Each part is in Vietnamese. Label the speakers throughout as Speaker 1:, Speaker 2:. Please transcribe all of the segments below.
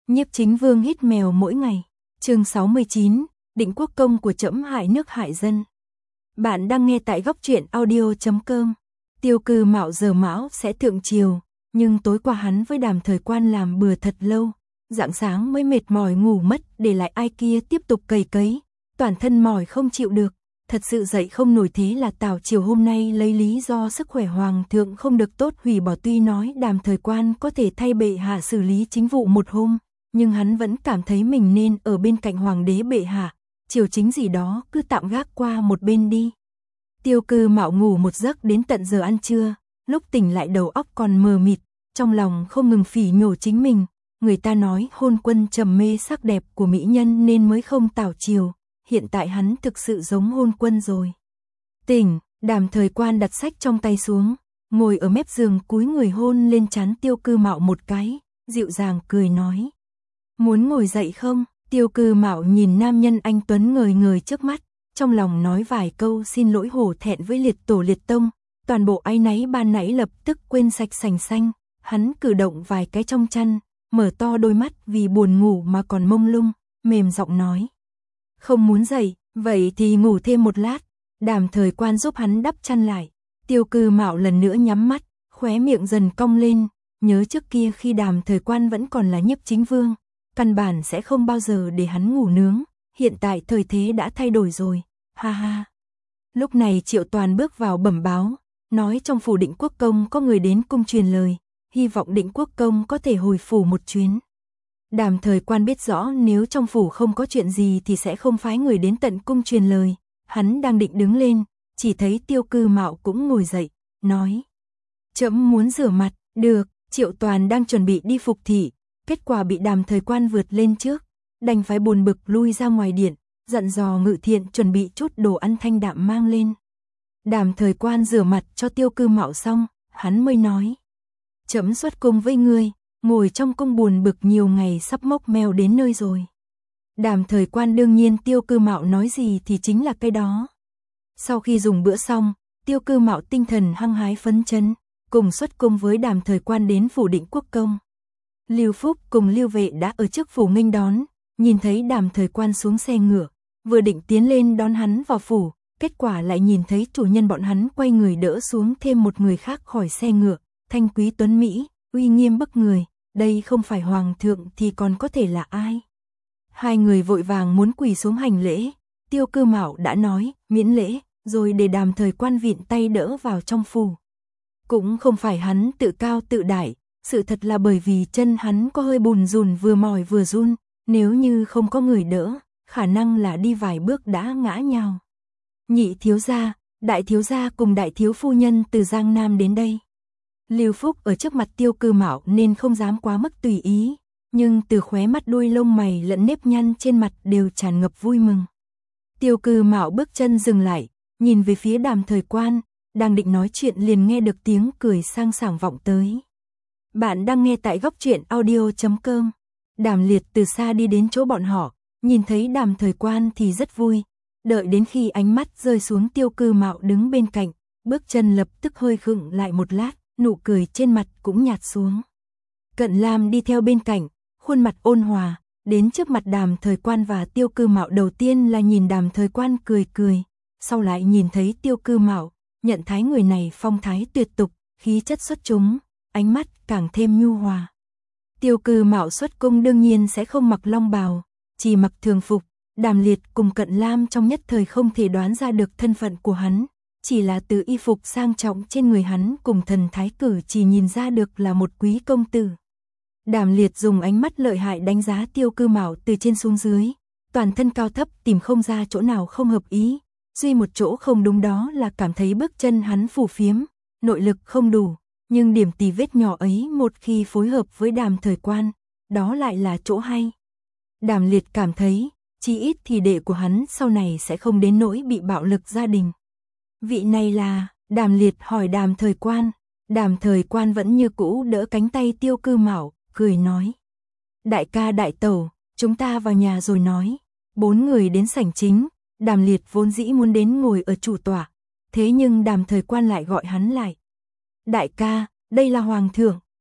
Speaker 1: Nhiếp Chính Vương hít mèo mỗi ngày. Chương 69, Định quốc công của trẫm hại nước hại dân. Bạn đang nghe tại góc truyện audio.com. Tiêu Cư Mạo giờ mão sẽ thượng triều, nhưng tối qua hắn với Đàm Thời Quan làm bừa thật lâu, rạng sáng mới mệt mỏi ngủ mất, để lại ai kia tiếp tục cày cấy, toàn thân mỏi không chịu được, thật sự dậy không nổi. Thế là Tào triều hôm nay lấy lý do sức khỏe hoàng thượng không được tốt hủy bỏ. Tuy nói Đàm Thời Quan có thể thay bệ hạ xử lý chính vụ một hôm, nhưng hắn vẫn cảm thấy mình nên ở bên cạnh hoàng đế bệ hạ, triều chính gì đó cứ tạm gác qua một bên đi. Tiêu Cư Mạo ngủ một giấc đến tận giờ ăn trưa, lúc tỉnh lại đầu óc còn mờ mịt, trong lòng không ngừng phỉ nhổ chính mình. Người ta nói hôn quân trầm mê sắc đẹp của mỹ nhân nên mới không Tào triều, hiện tại hắn thực sự giống hôn quân rồi. Tỉnh, Đàm Thời Quan đặt sách trong tay xuống, ngồi ở mép giường cúi người hôn lên trán Tiêu Cư Mạo một cái, dịu dàng cười nói: "Muốn ngồi dậy không?" Tiêu Cư Mạo nhìn nam nhân anh tuấn ngời ngời trước mắt, trong lòng nói vài câu xin lỗi hổ thẹn với liệt tổ liệt tông, toàn bộ áy náy ban nãy lập tức quên sạch sành xanh. Hắn cử động vài cái trong chăn, mở to đôi mắt vì buồn ngủ mà còn mông lung, mềm giọng nói: "Không muốn dậy, vậy thì ngủ thêm một lát." Đàm Thời Quan giúp hắn đắp chăn lại. Tiêu Cư Mạo lần nữa nhắm mắt, khóe miệng dần cong lên, nhớ trước kia khi Đàm Thời Quan vẫn còn là Nhiếp Chính Vương, căn bản sẽ không bao giờ để hắn ngủ nướng, hiện tại thời thế đã thay đổi rồi, ha ha. Lúc này Triệu Toàn bước vào bẩm báo, nói trong phủ Định quốc công có người đến cung truyền lời, hy vọng Định quốc công có thể hồi phủ một chuyến. Đàm Thời Quan biết rõ nếu trong phủ không có chuyện gì thì sẽ không phái người đến tận cung truyền lời, hắn đang định đứng lên, chỉ thấy Tiêu Cư Mạo cũng ngồi dậy, nói: "Trẫm muốn rửa mặt." "Được." Triệu Toàn đang chuẩn bị đi phục thị, kết quả bị Đàm Thời Quan vượt lên trước, đành phải buồn bực lui ra ngoài điện, dặn dò Ngự Thiện chuẩn bị chút đồ ăn thanh đạm mang lên. Đàm Thời Quan rửa mặt cho Tiêu Cư Mạo xong, hắn mới nói: "Trẫm xuất cung với ngươi, ngồi trong cung buồn bực nhiều ngày sắp mốc meo đến nơi rồi." Đàm Thời Quan đương nhiên Tiêu Cư Mạo nói gì thì chính là cái đó. Sau khi dùng bữa xong, Tiêu Cư Mạo tinh thần hăng hái phấn chấn, cùng xuất cung với Đàm Thời Quan đến phủ Định quốc công. Lưu Phúc cùng Lưu Vệ đã ở trước phủ nghênh đón, nhìn thấy Đàm Thời Quan xuống xe ngựa, vừa định tiến lên đón hắn vào phủ, kết quả lại nhìn thấy chủ nhân bọn hắn quay người đỡ xuống thêm một người khác khỏi xe ngựa, thanh quý tuấn mỹ, uy nghiêm bức người, đây không phải hoàng thượng thì còn có thể là ai? Hai người vội vàng muốn quỳ xuống hành lễ, Tiêu Cư Mạo đã nói miễn lễ, rồi để Đàm Thời Quan vịn tay đỡ vào trong phủ. Cũng không phải hắn tự cao tự đại, sự thật là bởi vì chân hắn có hơi bùn rùn vừa mỏi vừa run, nếu như không có người đỡ, khả năng là đi vài bước đã ngã nhào. "Nhị thiếu gia, đại thiếu gia cùng đại thiếu phu nhân từ Giang Nam đến đây." Lưu Phúc ở trước mặt Tiêu Cư Mạo nên không dám quá mức tùy ý, nhưng từ khóe mắt đuôi lông mày lẫn nếp nhăn trên mặt đều tràn ngập vui mừng. Tiêu Cư Mạo bước chân dừng lại, nhìn về phía Đàm Thời Quan, đang định nói chuyện liền nghe được tiếng cười sang sảng vọng tới. Bạn đang nghe tại góc truyện audio.com. Đàm Liệt từ xa đi đến chỗ bọn họ, nhìn thấy Đàm Thời Quan thì rất vui, đợi đến khi ánh mắt rơi xuống Tiêu Cư Mạo đứng bên cạnh, bước chân lập tức hơi khựng lại một lát, nụ cười trên mặt cũng nhạt xuống. Cận Lam đi theo bên cạnh, khuôn mặt ôn hòa, đến trước mặt Đàm Thời Quan và Tiêu Cư Mạo, đầu tiên là nhìn Đàm Thời Quan cười cười, sau lại nhìn thấy Tiêu Cư Mạo, nhận thấy người này phong thái tuyệt tục, khí chất xuất chúng, ánh mắt càng thêm nhu hòa. Tiêu Cư Mạo xuất cung đương nhiên sẽ không mặc long bào, chỉ mặc thường phục. Đàm Liệt cùng Cận Lam trong nhất thời không thể đoán ra được thân phận của hắn, chỉ là từ y phục sang trọng trên người hắn cùng thần thái cử chỉ nhìn ra được là một quý công tử. Đàm Liệt dùng ánh mắt lợi hại đánh giá Tiêu Cư Mạo từ trên xuống dưới, toàn thân cao thấp tìm không ra chỗ nào không hợp ý, duy một chỗ không đúng đó là cảm thấy bước chân hắn phù phiếm, nội lực không đủ, nhưng điểm tì vết nhỏ ấy một khi phối hợp với Đàm Thời Quan, đó lại là chỗ hay. Đàm Liệt cảm thấy, chí ít thì đệ của hắn sau này sẽ không đến nỗi bị bạo lực gia đình. "Vị này là?" Đàm Liệt hỏi Đàm Thời Quan. Đàm Thời Quan vẫn như cũ đỡ cánh tay Tiêu Cư Mạo, cười nói: "Đại ca đại tẩu, chúng ta vào nhà rồi nói." Bốn người đến sảnh chính, Đàm Liệt vốn dĩ muốn đến ngồi ở chủ tọa, thế nhưng Đàm Thời Quan lại gọi hắn lại. "Đại ca, đây là hoàng thượng."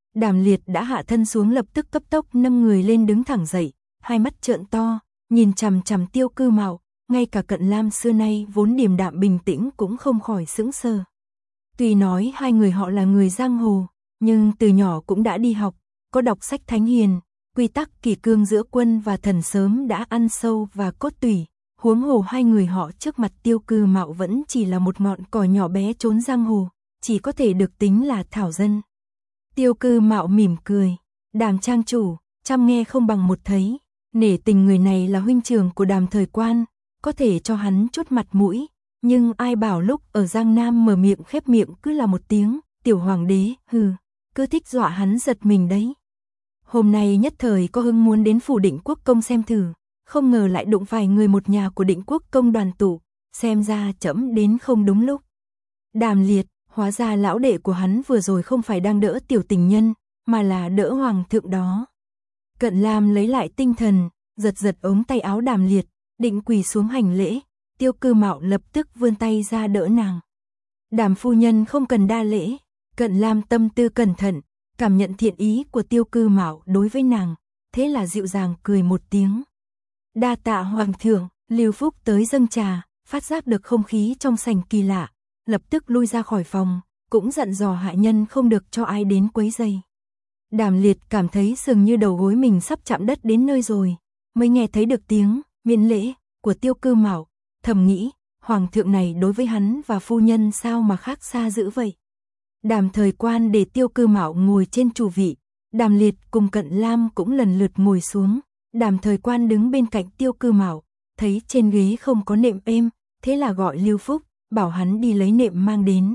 Speaker 1: Đàm Liệt đã hạ thân xuống lập tức cấp tốc nâng người lên đứng thẳng dậy, hai mắt trợn to, nhìn chằm chằm Tiêu Cư Mạo, ngay cả Cận Lam xưa nay vốn điềm đạm bình tĩnh cũng không khỏi sững sờ. Tuy nói hai người họ là người giang hồ, nhưng từ nhỏ cũng đã đi học, có đọc sách thánh hiền, quy tắc kỷ cương giữa quân và thần sớm đã ăn sâu và cốt tủy, huống hồ hai người họ trước mặt Tiêu Cư Mạo vẫn chỉ là một ngọn cỏ nhỏ bé trốn giang hồ, chỉ có thể được tính là thảo dân. Tiêu Cư Mạo mỉm cười, Đàm trang chủ, trăm nghe không bằng một thấy, nể tình người này là huynh trưởng của Đàm Thời Quan, có thể cho hắn chút mặt mũi, nhưng ai bảo lúc ở Giang Nam mở miệng khép miệng cứ là một tiếng, tiểu hoàng đế, hừ, cứ thích dọa hắn giật mình đấy. Hôm nay nhất thời có hứng muốn đến phủ Định Quốc công xem thử, không ngờ lại đụng phải người một nhà của Định Quốc công đoàn tụ, xem ra trẫm đến không đúng lúc. Đàm Liệt, hóa ra lão đệ của hắn vừa rồi không phải đang đỡ tiểu tình nhân, mà là đỡ hoàng thượng đó. Cận Lam lấy lại tinh thần, giật giật ống tay áo Đàm Liệt, định quỳ xuống hành lễ, Tiêu Cư Mạo lập tức vươn tay ra đỡ nàng. Đàm phu nhân không cần đa lễ, Cận Lam tâm tư cẩn thận, cảm nhận thiện ý của Tiêu Cư Mạo đối với nàng, thế là dịu dàng cười một tiếng. Đa tạ hoàng thượng, Lưu Phúc tới dâng trà, phát giác được không khí trong sảnh kỳ lạ, lập tức lui ra khỏi phòng, cũng dặn dò hạ nhân không được cho ai đến quấy rầy. Đàm Liệt cảm thấy dường như đầu gối mình sắp chạm đất đến nơi rồi, mới nghe thấy được tiếng miễn lễ của Tiêu Cư Mạo, thầm nghĩ, hoàng thượng này đối với hắn và phu nhân sao mà khác xa dữ vậy. Đàm Thời Quan để Tiêu Cư Mạo ngồi trên chủ vị, Đàm Liệt cùng Cận Lam cũng lần lượt ngồi xuống, Đàm Thời Quan đứng bên cạnh Tiêu Cư Mạo, thấy trên ghế không có nệm êm, thế là gọi Lưu Phúc, bảo hắn đi lấy nệm mang đến.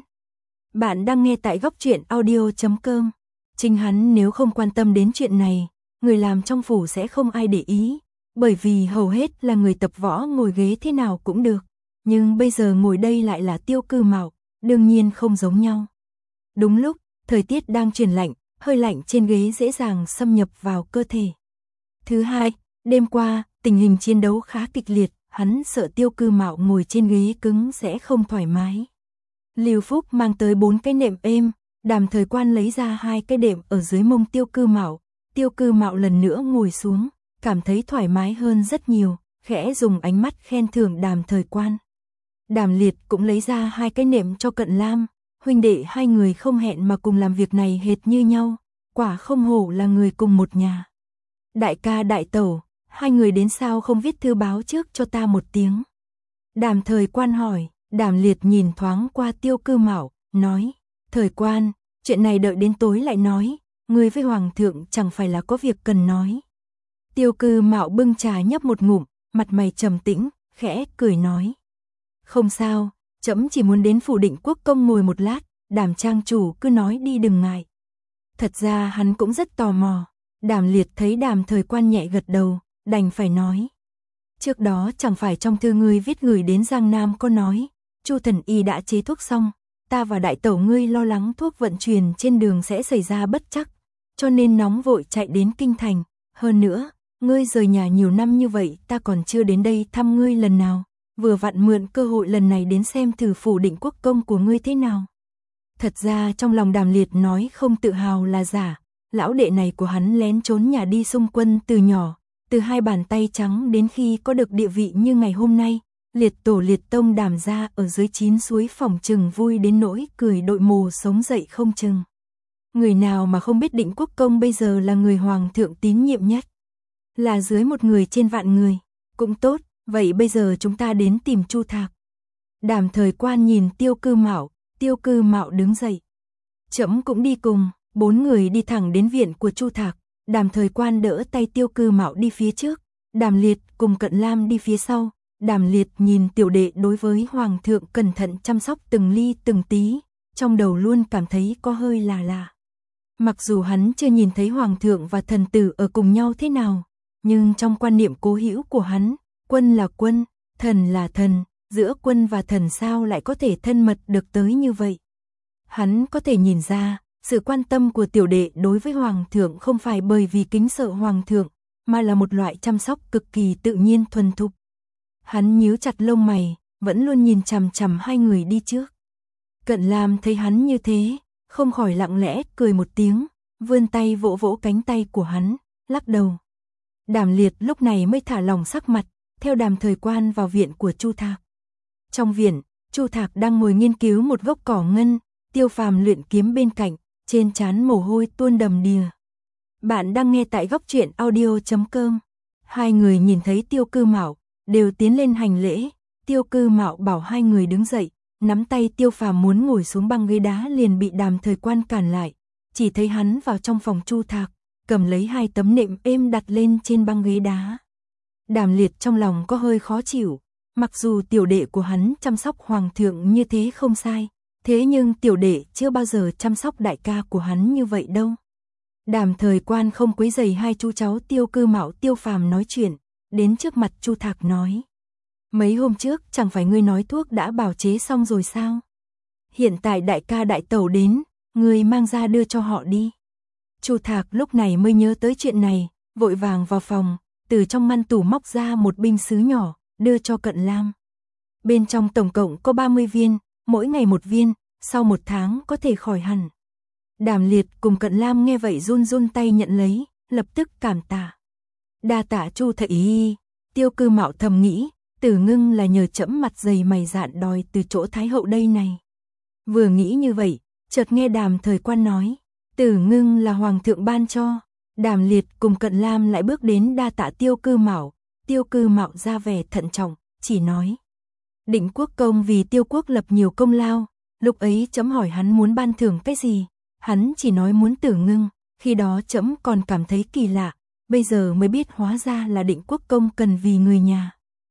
Speaker 1: Bạn đang nghe tại góc truyện audio.com. Chính hắn nếu không quan tâm đến chuyện này, người làm trong phủ sẽ không ai để ý, bởi vì hầu hết là người tập võ ngồi ghế thế nào cũng được, nhưng bây giờ ngồi đây lại là Tiêu Cư Mạo, đương nhiên không giống nhau. Đúng lúc, thời tiết đang chuyển lạnh, hơi lạnh trên ghế dễ dàng xâm nhập vào cơ thể. Thứ hai, đêm qua, tình hình chiến đấu khá kịch liệt, hắn sợ Tiêu Cư Mạo ngồi trên ghế cứng sẽ không thoải mái. Lưu Phúc mang tới 4 cái nệm êm, Đàm Thời Quan lấy ra 2 cái đệm ở dưới mông Tiêu Cư Mạo. Tiêu Cư Mạo lần nữa ngồi xuống, cảm thấy thoải mái hơn rất nhiều, khẽ dùng ánh mắt khen thưởng Đàm Thời Quan. Đàm Liệt cũng lấy ra 2 cái nệm cho Cận Lam, huynh đệ hai người không hẹn mà cùng làm việc này hệt như nhau, quả không hổ là người cùng một nhà. Đại ca đại tẩu, hai người đến sao không viết thư báo trước cho ta một tiếng? Đàm Thời Quan hỏi. Đàm Liệt nhìn thoáng qua Tiêu Cư Mạo, nói, Thời Quan, chuyện này đợi đến tối lại nói, ngươi với hoàng thượng chẳng phải là có việc cần nói. Tiêu Cư Mạo bưng trà nhấp một ngụm, mặt mày trầm tĩnh, khẽ cười nói, không sao, trẫm chỉ muốn đến phủ Định Quốc công ngồi một lát, Đàm trang chủ cứ nói đi đừng ngại. Thật ra hắn cũng rất tò mò. Đàm Liệt thấy Đàm Thời Quan nhẹ gật đầu, đành phải nói, trước đó chẳng phải trong thư ngươi viết gửi đến Giang Nam có nói, Chu thần y đã chế thuốc xong, ta và đại tẩu ngươi lo lắng thuốc vận chuyển trên đường sẽ xảy ra bất trắc, cho nên nóng vội chạy đến kinh thành. Hơn nữa, ngươi rời nhà nhiều năm như vậy, ta còn chưa đến đây thăm ngươi lần nào, vừa vặn mượn cơ hội lần này đến xem thử phủ Định Quốc công của ngươi thế nào. Thật ra trong lòng Đàm Liệt nói không tự hào là giả, lão đệ này của hắn lén trốn nhà đi xung quân từ nhỏ, từ 2 bàn tay trắng đến khi có được địa vị như ngày hôm nay. Liệt tổ liệt tông Đàm gia ở dưới 9 suối phòng chừng vui đến nỗi cười đội mồ sống dậy không chừng. Người nào mà không biết Định Quốc công bây giờ là người hoàng thượng tín nhiệm nhất, là dưới một người trên vạn người. Cũng tốt, vậy bây giờ chúng ta đến tìm Chu Thạc. Đàm Thời Quan nhìn Tiêu Cư Mạo, Tiêu Cư Mạo đứng dậy. Trẫm cũng đi cùng. 4 người đi thẳng đến viện của Chu Thạc. Đàm Thời Quan đỡ tay Tiêu Cư Mạo đi phía trước, Đàm Liệt cùng Cận Lam đi phía sau. Đàm Liệt nhìn tiểu đệ đối với hoàng thượng cẩn thận chăm sóc từng ly từng tí, trong đầu luôn cảm thấy có hơi là lạ. Mặc dù hắn chưa nhìn thấy hoàng thượng và thần tử ở cùng nhau thế nào, nhưng trong quan niệm cố hữu của hắn, quân là quân, thần là thần, giữa quân và thần sao lại có thể thân mật được tới như vậy. Hắn có thể nhìn ra, sự quan tâm của tiểu đệ đối với hoàng thượng không phải bởi vì kính sợ hoàng thượng, mà là một loại chăm sóc cực kỳ tự nhiên thuần thục. Hắn nhíu chặt lông mày, vẫn luôn nhìn chằm chằm 2 người đi trước. Cận Lam thấy hắn như thế, không khỏi lặng lẽ cười một tiếng, vươn tay vỗ vỗ cánh tay của hắn, lắc đầu. Đàm Liệt lúc này mới thả lỏng sắc mặt, theo Đàm Thời Quan vào viện của Chu Thạc. Trong viện, Chu Thạc đang ngồi nghiên cứu một gốc cỏ ngân, Tiêu Phàm luyện kiếm bên cạnh, trên trán mồ hôi tuôn đầm đìa. Bạn đang nghe tại goctruyện.audio.com. Hai người nhìn thấy Tiêu Cư Mạo, đều tiến lên hành lễ. Tiêu Cư Mạo bảo hai người đứng dậy, nắm tay Tiêu Phàm muốn ngồi xuống băng ghế đá liền bị Đàm Thời Quan cản lại. Chỉ thấy hắn vào trong phòng Chu Thạc, cầm lấy hai tấm nệm êm đặt lên trên băng ghế đá. Đàm Liệt trong lòng có hơi khó chịu, mặc dù tiểu đệ của hắn chăm sóc hoàng thượng như thế không sai, thế nhưng tiểu đệ chưa bao giờ chăm sóc đại ca của hắn như vậy đâu. Đàm Thời Quan không quấy rầy hai chú cháu Tiêu Cư Mạo Tiêu Phàm nói chuyện, đến trước mặt Chu Thạc nói: "Mấy hôm trước chẳng phải ngươi nói thuốc đã bào chế xong rồi sao? Hiện tại đại ca đại tẩu đến, ngươi mang ra đưa cho họ đi." Chu Thạc lúc này mới nhớ tới chuyện này, vội vàng vào phòng, từ trong ngăn tủ móc ra một binh sứ nhỏ, đưa cho Cận Lam. Bên trong tổng cộng có 30 viên, mỗi ngày một viên, sau 1 tháng có thể khỏi hẳn. Đàm Liệt cùng Cận Lam nghe vậy run run tay nhận lấy, lập tức cảm tạ. Đa tạ Chu thầy y. Tiêu Cư Mạo thầm nghĩ, Tử Ngưng là nhờ trẫm mặt dày mày dạn đòi từ chỗ Thái hậu đây này. Vừa nghĩ như vậy, chợt nghe Đàm Thời Quan nói, Tử Ngưng là hoàng thượng ban cho. Đàm Liệt cùng Cận Lam lại bước đến đa tạ Tiêu Cư Mạo. Tiêu Cư Mạo ra vẻ thận trọng, chỉ nói: Định Quốc công vì Tiêu quốc lập nhiều công lao, lúc ấy trẫm hỏi hắn muốn ban thưởng cái gì, hắn chỉ nói muốn Tử Ngưng, khi đó trẫm còn cảm thấy kỳ lạ, bây giờ mới biết hóa ra là Định Quốc công cần vì người nhà.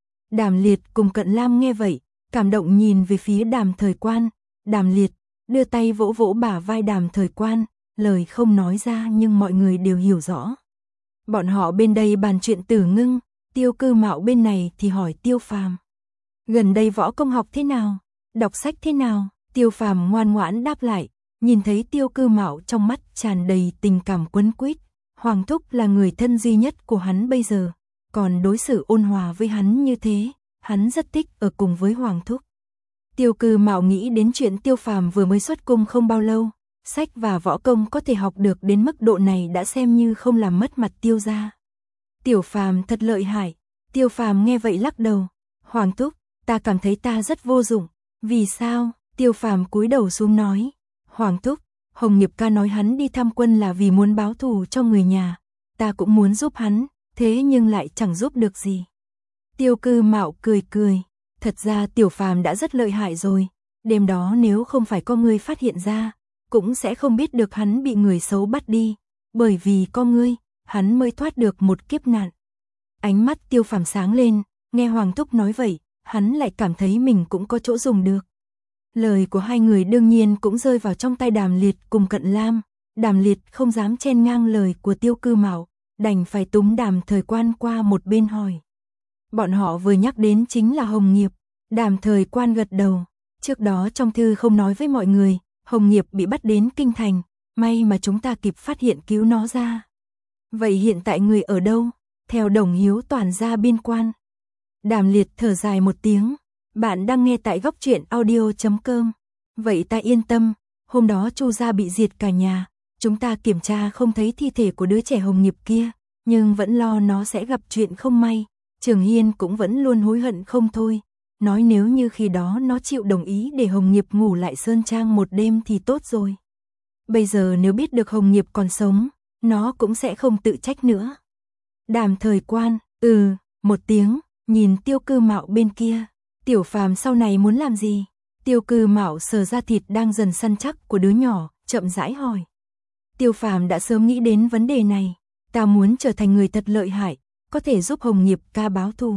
Speaker 1: Đàm Liệt cùng Cận Lam nghe vậy, cảm động nhìn về phía Đàm Thời Quan. Đàm Liệt đưa tay vỗ vỗ bả vai Đàm Thời Quan, lời không nói ra nhưng mọi người đều hiểu rõ. Bọn họ bên đây bàn chuyện Tử Ngưng, Tiêu Cư Mạo bên này thì hỏi Tiêu Phàm. Gần đây võ công học thế nào? Đọc sách thế nào? Tiêu Phàm ngoan ngoãn đáp lại, nhìn thấy Tiêu Cư Mạo trong mắt tràn đầy tình cảm quấn quýt. Hoàng thúc là người thân duy nhất của hắn bây giờ, còn đối xử ôn hòa với hắn như thế, hắn rất thích ở cùng với Hoàng thúc. Tiêu Cư Mạo nghĩ đến chuyện Tiêu Phàm vừa mới xuất cung không bao lâu, sách và võ công có thể học được đến mức độ này đã xem như không làm mất mặt Tiêu gia. Tiểu Phàm thật lợi hại. Tiêu Phàm nghe vậy lắc đầu, Hoàng thúc, ta cảm thấy ta rất vô dụng. Vì sao? Tiêu Phàm cúi đầu xuống nói, Hoàng thúc, Hồng Nghiệp ca nói hắn đi tham quân là vì muốn báo thù cho người nhà, ta cũng muốn giúp hắn, thế nhưng lại chẳng giúp được gì. Tiêu Cư Mạo cười cười, thật ra Tiểu Phàm đã rất lợi hại rồi, đêm đó nếu không phải có ngươi phát hiện ra, cũng sẽ không biết được hắn bị người xấu bắt đi, bởi vì có ngươi, hắn mới thoát được một kiếp nạn. Ánh mắt Tiêu Phàm sáng lên, nghe Hoàng thúc nói vậy, hắn lại cảm thấy mình cũng có chỗ dùng được. Lời của hai người đương nhiên cũng rơi vào trong tay Đàm Liệt cùng Cận Lam. Đàm Liệt không dám chen ngang lời của Tiêu Cư Mạo, đành phải túm Đàm Thời Quan qua một bên hỏi. Bọn họ vừa nhắc đến chính là Hồng Nghiệp. Đàm Thời Quan gật đầu, trước đó trong thư không nói với mọi người, Hồng Nghiệp bị bắt đến kinh thành, may mà chúng ta kịp phát hiện cứu nó ra. Vậy hiện tại người ở đâu? Theo Đồng Hiếu Toàn ra biên quan. Đàm Liệt thở dài một tiếng, bạn đang nghe tại goctruyện.audio.com. Vậy ta yên tâm, hôm đó Chu gia bị diệt cả nhà, chúng ta kiểm tra không thấy thi thể của đứa trẻ Hồng Nghiệp kia, nhưng vẫn lo nó sẽ gặp chuyện không may. Trường Hiên cũng vẫn luôn hối hận không thôi, nói nếu như khi đó nó chịu đồng ý để Hồng Nghiệp ngủ lại Sơn Trang một đêm thì tốt rồi. Bây giờ nếu biết được Hồng Nghiệp còn sống, nó cũng sẽ không tự trách nữa. Đàm Thời Quan, một tiếng, nhìn Tiêu Cư Mạo bên kia. Tiểu Phàm sau này muốn làm gì? Tiêu Cư Mạo sờ ra thịt đang dần săn chắc của đứa nhỏ, chậm rãi hỏi. Tiêu Phàm đã sớm nghĩ đến vấn đề này, ta muốn trở thành người thật lợi hại, có thể giúp Hồng Nghiệp ca báo thù.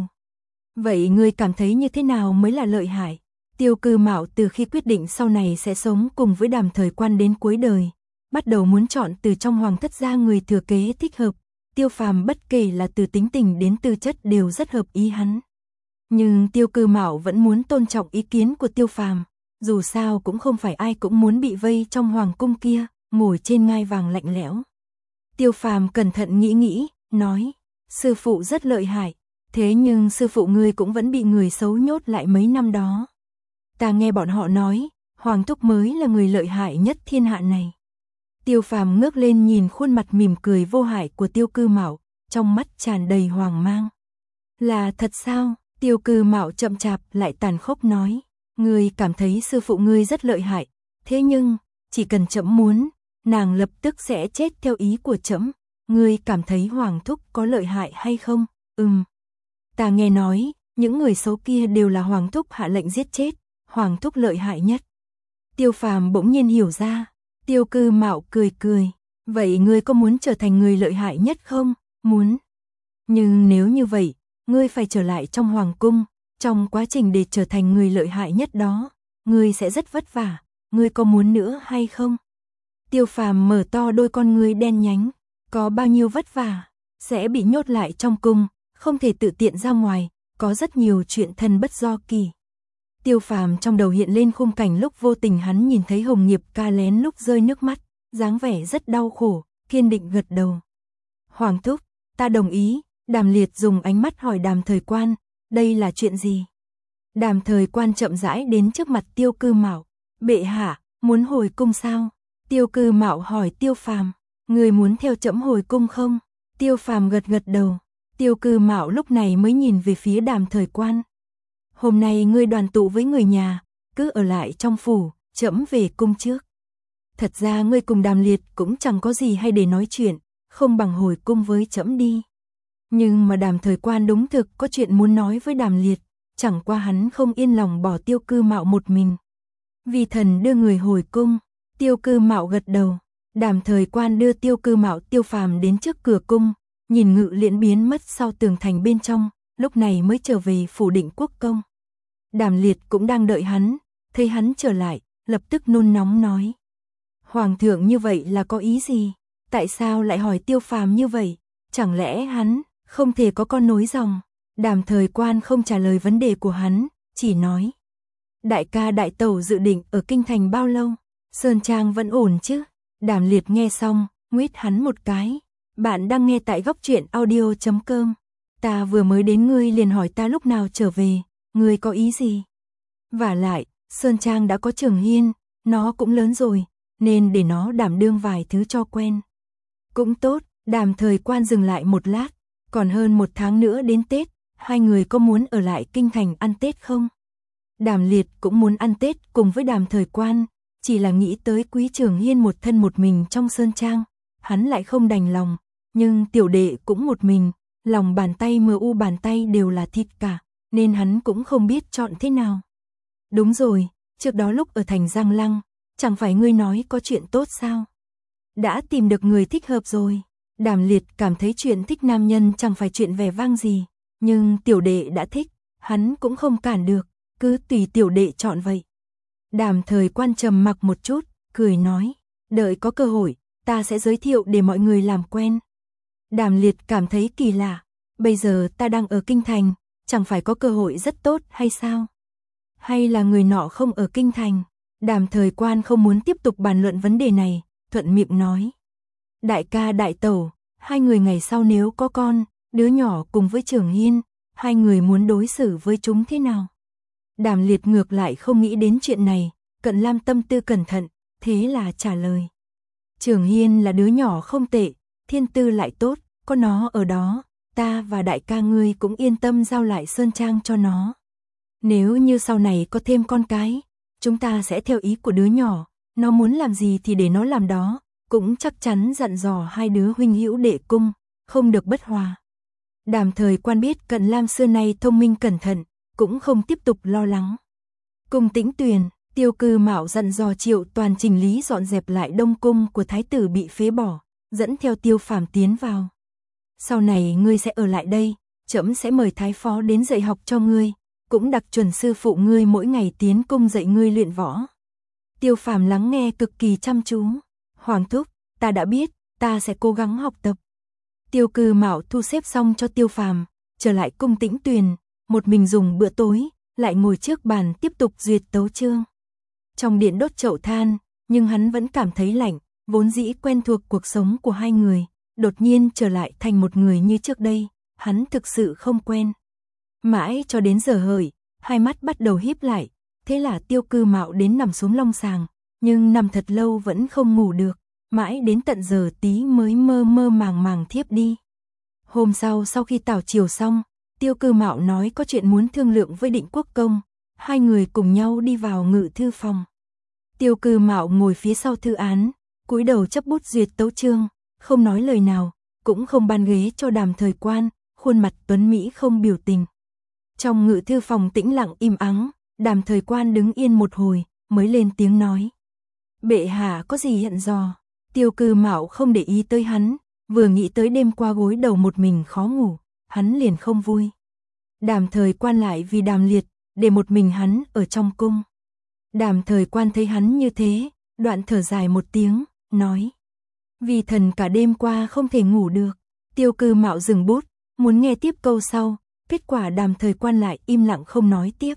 Speaker 1: Vậy ngươi cảm thấy như thế nào mới là lợi hại? Tiêu Cư Mạo từ khi quyết định sau này sẽ sống cùng với Đàm Thời Quan đến cuối đời, bắt đầu muốn chọn từ trong hoàng thất ra người thừa kế thích hợp. Tiêu Phàm bất kể là từ tính tình đến tư chất đều rất hợp ý hắn. Nhưng Tiêu Cư Mạo vẫn muốn tôn trọng ý kiến của Tiêu Phàm, dù sao cũng không phải ai cũng muốn bị vây trong hoàng cung kia, ngồi trên ngai vàng lạnh lẽo. Tiêu Phàm cẩn thận nghĩ, nói, sư phụ rất lợi hại, thế nhưng sư phụ ngươi cũng vẫn bị người xấu nhốt lại mấy năm đó. Ta nghe bọn họ nói, Hoàng thúc mới là người lợi hại nhất thiên hạ này. Tiêu Phàm ngước lên nhìn khuôn mặt mỉm cười vô hại của Tiêu Cư Mạo, trong mắt tràn đầy hoang mang. Là thật sao? Tiêu Cư Mạo chậm chạp lại tàn khốc nói. Ngươi cảm thấy sư phụ ngươi rất lợi hại, thế nhưng, chỉ cần trẫm muốn, nàng lập tức sẽ chết theo ý của trẫm. Ngươi cảm thấy Hoàng thúc có lợi hại hay không? Ta nghe nói, những người xấu kia đều là Hoàng thúc hạ lệnh giết chết, Hoàng thúc lợi hại nhất. Tiêu Phàm bỗng nhiên hiểu ra. Tiêu Cư Mạo cười cười. Vậy ngươi có muốn trở thành người lợi hại nhất không? Muốn. Nhưng nếu như vậy, ngươi phải trở lại trong hoàng cung. Trong quá trình để trở thành người lợi hại nhất đó, ngươi sẽ rất vất vả. Ngươi có muốn nữa hay không? Tiêu Phàm mở to đôi con ngươi đen nhánh. Có bao nhiêu vất vả? Sẽ bị nhốt lại trong cung, không thể tự tiện ra ngoài. Có rất nhiều chuyện thân bất do kỳ. Tiêu Phàm trong đầu hiện lên khung cảnh lúc vô tình hắn nhìn thấy Hồng Nghiệp Ca lén lúc rơi nước mắt, dáng vẻ rất đau khổ, kiên định gật đầu. Hoàng thúc, ta đồng ý. Đàm Liệt dùng ánh mắt hỏi Đàm Thời Quan, đây là chuyện gì? Đàm Thời Quan chậm rãi đến trước mặt Tiêu Cư Mạo. Bệ hạ, muốn hồi cung sao? Tiêu Cư Mạo hỏi Tiêu Phàm, người muốn theo trẫm hồi cung không? Tiêu Phàm gật gật đầu. Tiêu Cư Mạo lúc này mới nhìn về phía Đàm Thời Quan. Hôm nay ngươi đoàn tụ với người nhà, cứ ở lại trong phủ, trẫm về cung trước. Thật ra ngươi cùng Đàm Liệt cũng chẳng có gì hay để nói chuyện, không bằng hồi cung với trẫm đi. Nhưng mà Đàm Thời Quan đúng thực có chuyện muốn nói với Đàm Liệt, chẳng qua hắn không yên lòng bỏ Tiêu Cư Mạo một mình. Vi thần đưa người hồi cung. Tiêu Cư Mạo gật đầu. Đàm Thời Quan đưa Tiêu Cư Mạo Tiêu Phàm đến trước cửa cung, nhìn Ngự Liễn biến mất sau tường thành bên trong, lúc này mới trở về phủ Định Quốc công. Đàm Liệt cũng đang đợi hắn, thấy hắn trở lại, lập tức nôn nóng nói. Hoàng thượng như vậy là có ý gì? Tại sao lại hỏi Tiêu Phàm như vậy? Chẳng lẽ hắn không thể có con nối dòng? Đàm Thời Quan không trả lời vấn đề của hắn, chỉ nói. Đại ca đại tẩu dự định ở kinh thành bao lâu? Sơn Trang vẫn ổn chứ? Đàm Liệt nghe xong, nguyết hắn một cái. Bạn đang nghe tại Góc Truyện Audio.com. Ta vừa mới đến ngươi liền hỏi ta lúc nào trở về, ngươi có ý gì? Vả lại, Sơn Trang đã có Trường Hiên, nó cũng lớn rồi, nên để nó đảm đương vài thứ cho quen. Cũng tốt. Đàm Thời Quan dừng lại một lát, còn hơn 1 tháng nữa đến Tết, hai người có muốn ở lại kinh thành ăn Tết không? Đàm Liệt cũng muốn ăn Tết cùng với Đàm Thời Quan, chỉ là nghĩ tới Quý Trường Hiên một thân một mình trong Sơn Trang, hắn lại không đành lòng, nhưng tiểu đệ cũng một mình, lòng bàn tay u bàn tay đều là thịt cả, nên hắn cũng không biết chọn thế nào. Đúng rồi, trước đó lúc ở thành Giang Lăng, chẳng phải ngươi nói có chuyện tốt sao? Đã tìm được người thích hợp rồi. Đàm Liệt cảm thấy chuyện thích nam nhân chẳng phải chuyện vẻ vang gì, nhưng tiểu đệ đã thích, hắn cũng không cản được, cứ tùy tiểu đệ chọn vậy. Đàm Thời Quan trầm mặc một chút, cười nói, đợi có cơ hội, ta sẽ giới thiệu để mọi người làm quen. Đàm Liệt cảm thấy kỳ lạ, bây giờ ta đang ở kinh thành, chẳng phải có cơ hội rất tốt hay sao? Hay là người nọ không ở kinh thành? Đàm Thời Quan không muốn tiếp tục bàn luận vấn đề này, thuận miệng nói. Đại ca đại tẩu, hai người ngày sau nếu có con, đứa nhỏ cùng với Trường Hiên, hai người muốn đối xử với chúng thế nào? Đàm Liệt ngược lại không nghĩ đến chuyện này, Cận Lam tâm tư cẩn thận, thế là trả lời. Trường Hiên là đứa nhỏ không tệ, thiên tư lại tốt, có nó ở đó, ta và đại ca ngươi cũng yên tâm giao lại Sơn Trang cho nó. Nếu như sau này có thêm con cái, chúng ta sẽ theo ý của đứa nhỏ, nó muốn làm gì thì để nó làm đó, cũng chắc chắn dặn dò hai đứa huynh hữu đệ cung, không được bất hòa. Đàm Thời Quan biết Cận Lam xưa nay thông minh cẩn thận, cũng không tiếp tục lo lắng. Cung Tĩnh Tuyền, Tiêu Cư Mạo dặn dò Triệu Toàn chỉnh lý dọn dẹp lại đông cung của thái tử bị phế bỏ, dẫn theo Tiêu Phàm tiến vào. Sau này ngươi sẽ ở lại đây, trẫm sẽ mời thái phó đến dạy học cho ngươi, cũng đặc chuẩn sư phụ ngươi mỗi ngày tiến cung dạy ngươi luyện võ. Tiêu Phàm lắng nghe cực kỳ chăm chú. Hoàng thúc, ta đã biết, ta sẽ cố gắng học tập. Tiêu Cư Mạo thu xếp xong cho Tiêu Phàm, trở lại cung Tĩnh Tuyền, một mình dùng bữa tối, lại ngồi trước bàn tiếp tục duyệt tấu chương. Trong điện đốt chậu than, nhưng hắn vẫn cảm thấy lạnh, vốn dĩ quen thuộc cuộc sống của hai người, đột nhiên trở lại thành một người như trước đây, hắn thực sự không quen. Mãi cho đến giờ hợi, hai mắt bắt đầu híp lại, thế là Tiêu Cư Mạo đến nằm xuống long sàng, nhưng nằm thật lâu vẫn không ngủ được, mãi đến tận giờ tí mới mơ mơ màng màng thiếp đi. Hôm sau khi tảo chiều xong, Tiêu Cư Mạo nói có chuyện muốn thương lượng với Định Quốc Công, hai người cùng nhau đi vào ngự thư phòng. Tiêu Cư Mạo ngồi phía sau thư án, cúi đầu chấp bút duyệt tấu chương, không nói lời nào, cũng không ban ghế cho Đàm Thời Quan, khuôn mặt tuấn mỹ không biểu tình. Trong ngự thư phòng tĩnh lặng im ắng, Đàm Thời Quan đứng yên một hồi, mới lên tiếng nói. Bệ hạ có gì hận dò? Tiêu Cư Mạo không để ý tới hắn, vừa nghĩ tới đêm qua gối đầu một mình khó ngủ, hắn liền không vui. Đàm Thời Quan lại vì Đàm Liệt, để một mình hắn ở trong cung. Đàm Thời Quan thấy hắn như thế, đoạn thở dài một tiếng, nói. Vì thần cả đêm qua không thể ngủ được. Tiêu Cư Mạo dừng bút, muốn nghe tiếp câu sau, kết quả Đàm Thời Quan lại im lặng không nói tiếp.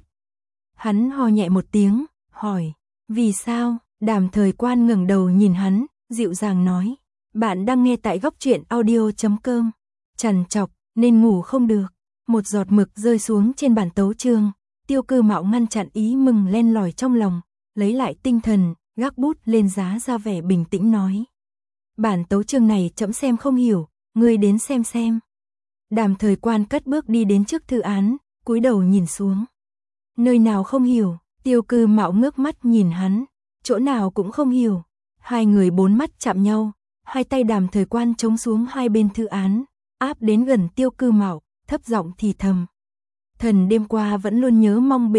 Speaker 1: Hắn ho nhẹ một tiếng, hỏi, vì sao? Đàm Thời Quan ngẩng đầu nhìn hắn, dịu dàng nói, bạn đang nghe tại góc truyện audio.com. Trằn trọc, nên ngủ không được. Một giọt mực rơi xuống trên bàn tấu chương, Tiêu Cư Mạo ngăn chặn ý mừng len lỏi trong lòng, lấy lại tinh thần, gác bút lên giá ra vẻ bình tĩnh nói. Bản tấu chương này trẫm xem không hiểu, ngươi đến xem. Đàm Thời Quan cất bước đi đến trước thư án, cúi đầu nhìn xuống. Nơi nào không hiểu? Tiêu Cư Mạo ngước mắt nhìn hắn, chỗ nào cũng không hiểu. Hai người bốn mắt chạm nhau, hai tay Đàm Thời Quan chống xuống hai bên thư án, áp đến gần Tiêu Cư Mạo, thấp giọng thì thầm. Thần đêm qua vẫn luôn nhớ mong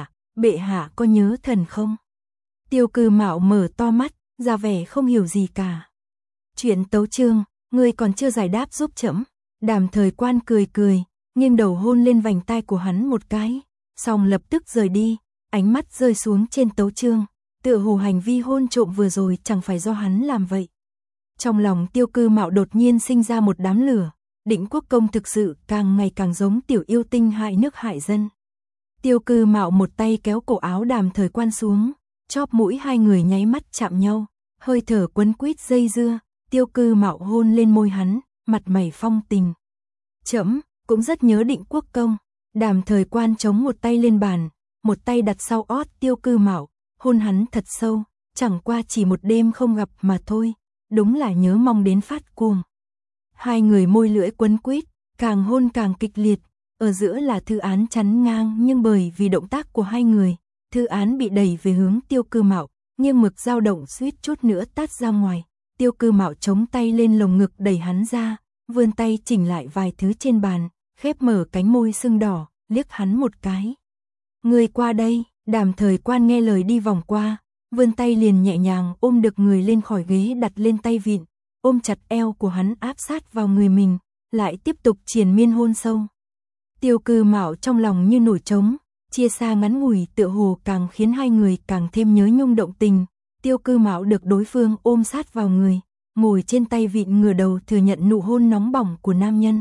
Speaker 1: bệ hạ có nhớ thần không? Tiêu Cư Mạo mở to mắt, ra vẻ không hiểu gì cả. Chuyện tấu chương, ngươi còn chưa giải đáp giúp trẫm. Đàm Thời Quan cười, nghiêng đầu hôn lên vành tai của hắn một cái, xong lập tức rời đi, ánh mắt rơi xuống trên tấu chương, tựa hồ hành vi hôn trộm vừa rồi chẳng phải do hắn làm vậy. Trong lòng Tiêu Cư Mạo đột nhiên sinh ra một đám lửa, Định Quốc Công thực sự càng ngày càng giống tiểu yêu tinh hại nước hại dân. Tiêu Cư Mạo một tay kéo cổ áo Đàm Thời Quan xuống, chóp mũi hai người nháy mắt chạm nhau, hơi thở quấn quýt dây dưa, Tiêu Cư Mạo hôn lên môi hắn, mặt mày phong tình. Trẫm cũng rất nhớ Định Quốc Công. Đàm Thời Quan chống một tay lên bàn, một tay đặt sau ót Tiêu Cư Mạo, hôn hắn thật sâu, chẳng qua chỉ một đêm không gặp mà thôi, đúng là nhớ mong đến phát cuồng. Hai người môi lưỡi quấn quýt, càng hôn càng kịch liệt, ở giữa là thư án chắn ngang, nhưng bởi vì động tác của hai người, thư án bị đẩy về hướng Tiêu Cư Mạo, nghiêng mực dao động suýt chút nữa tát ra ngoài. Tiêu Cư Mạo chống tay lên lồng ngực đẩy hắn ra, vươn tay chỉnh lại vài thứ trên bàn, khép mở cánh môi sưng đỏ, liếc hắn một cái. Người qua đây. Đàm Thời Quan nghe lời đi vòng qua, vươn tay liền nhẹ nhàng ôm được người lên khỏi ghế đặt lên tay vịn, ôm chặt eo của hắn áp sát vào người mình, lại tiếp tục triền miên hôn sâu. Tiêu Cư Mạo trong lòng như nổi trống, chia xa ngắn ngủi tựa hồ càng khiến hai người càng thêm nhớ nhung động tình. Tiêu Cư Mạo được đối phương ôm sát vào người, ngồi trên tay vịn ngửa đầu thừa nhận nụ hôn nóng bỏng của nam nhân.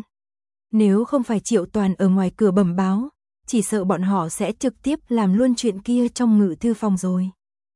Speaker 1: Nếu không phải Triệu Toàn ở ngoài cửa bẩm báo, chỉ sợ bọn họ sẽ trực tiếp làm luôn chuyện kia trong ngự thư phòng rồi.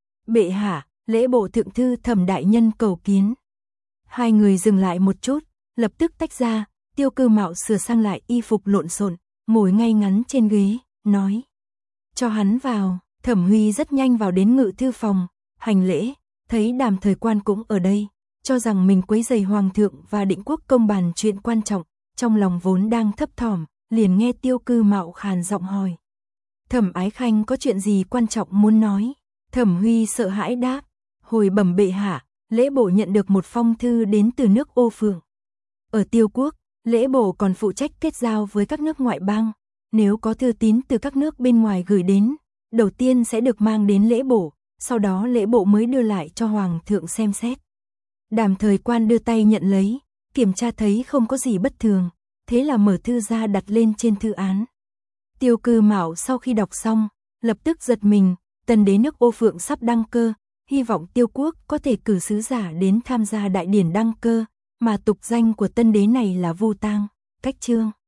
Speaker 1: Bệ hạ, lễ bộ thượng thư Thẩm đại nhân cầu kiến. Hai người dừng lại một chút, lập tức tách ra, Tiêu Cư Mạo sửa sang lại y phục lộn xộn, ngồi ngay ngắn trên ghế, nói. Cho hắn vào. Thẩm Huy rất nhanh vào đến ngự thư phòng, hành lễ, thấy Đàm Thời Quan cũng ở đây, cho rằng mình quấy rầy Hoàng thượng và Định Quốc Công bàn chuyện quan trọng, trong lòng vốn đang thấp thỏm, liền nghe Tiêu Cư Mạo khàn giọng hỏi. Thẩm Ái Khanh có chuyện gì quan trọng muốn nói? Thẩm Huy sợ hãi đáp, hồi bẩm bệ hạ, lễ bộ nhận được một phong thư đến từ nước Ô Phượng. Ở Tiêu Quốc, lễ bộ còn phụ trách kết giao với các nước ngoại bang, nếu có thư tín từ các nước bên ngoài gửi đến, đầu tiên sẽ được mang đến lễ bộ, sau đó lễ bộ mới đưa lại cho Hoàng thượng xem xét. Đàm Thời Quan đưa tay nhận lấy, kiểm tra thấy không có gì bất thường, thế là mở thư ra đặt lên trên thư án. Tiêu Cư Mạo sau khi đọc xong, lập tức giật mình, tân đế nước Ô Phượng sắp đăng cơ, hy vọng Tiêu Quốc có thể cử sứ giả đến tham gia đại điển đăng cơ, mà tục danh của tân đế này là Vu Tang, cách chương.